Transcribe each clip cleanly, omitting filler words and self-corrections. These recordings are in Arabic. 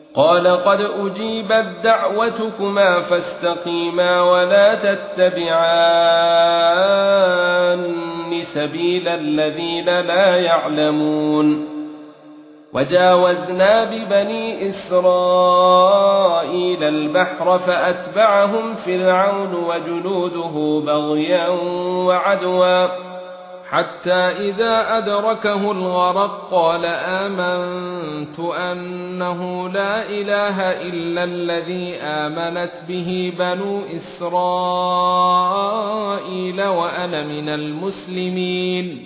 قال قد أجيبت دعوتكما فاستقيما ولا تتبعان سبيل الذين لا يعلمون وجاوزنا ببني إسرائيل البحر فأتبعهم فرعون وجنوده بغيا وعدوا حتى إذا أدركه الغرق قال آمنت أنه لا إله إلا الذي آمنت به بنو إسرائيل وأنا من المسلمين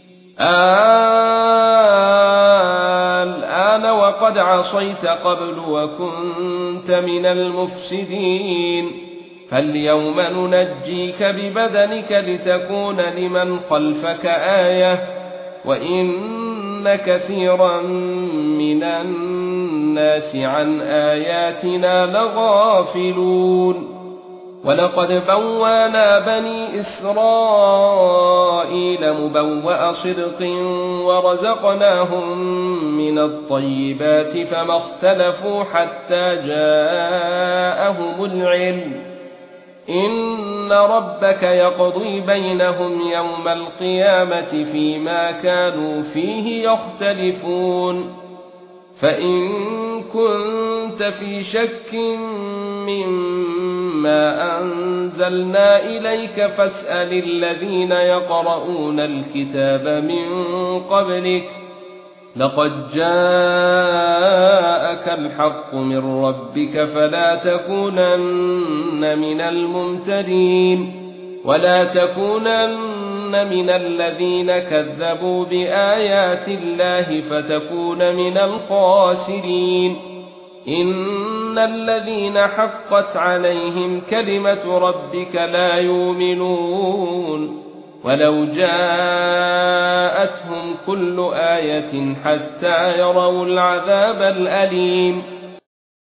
الآن وقد عصيت قبل وكنت من المفسدين فاليوم ننجيك ببدنك لتكون لمن خلفك آية وإن كثيرا من الناس عن آياتنا لغافلون ولقد بوّانا بني إسرائيل مبوأ صدق ورزقناهم من الطيبات فما اختلفوا حتى جاءهم العلم إن ربك يقضي بينهم يوم القيامة فيما كانوا فيه يختلفون فإن كنت في شك مما أنزلنا إليك فاسأل الذين يقرؤون الكتاب من قبلك لقد جاءك الحق من ربك فلا تكونن من الممترين ولا تكونن من الذين كذبوا بآيات الله فتكون من الخاسرين إن الذين حقت عليهم كلمة ربك لا يؤمنون ولو جاءتهم كل آية حتى يروا العذاب الأليم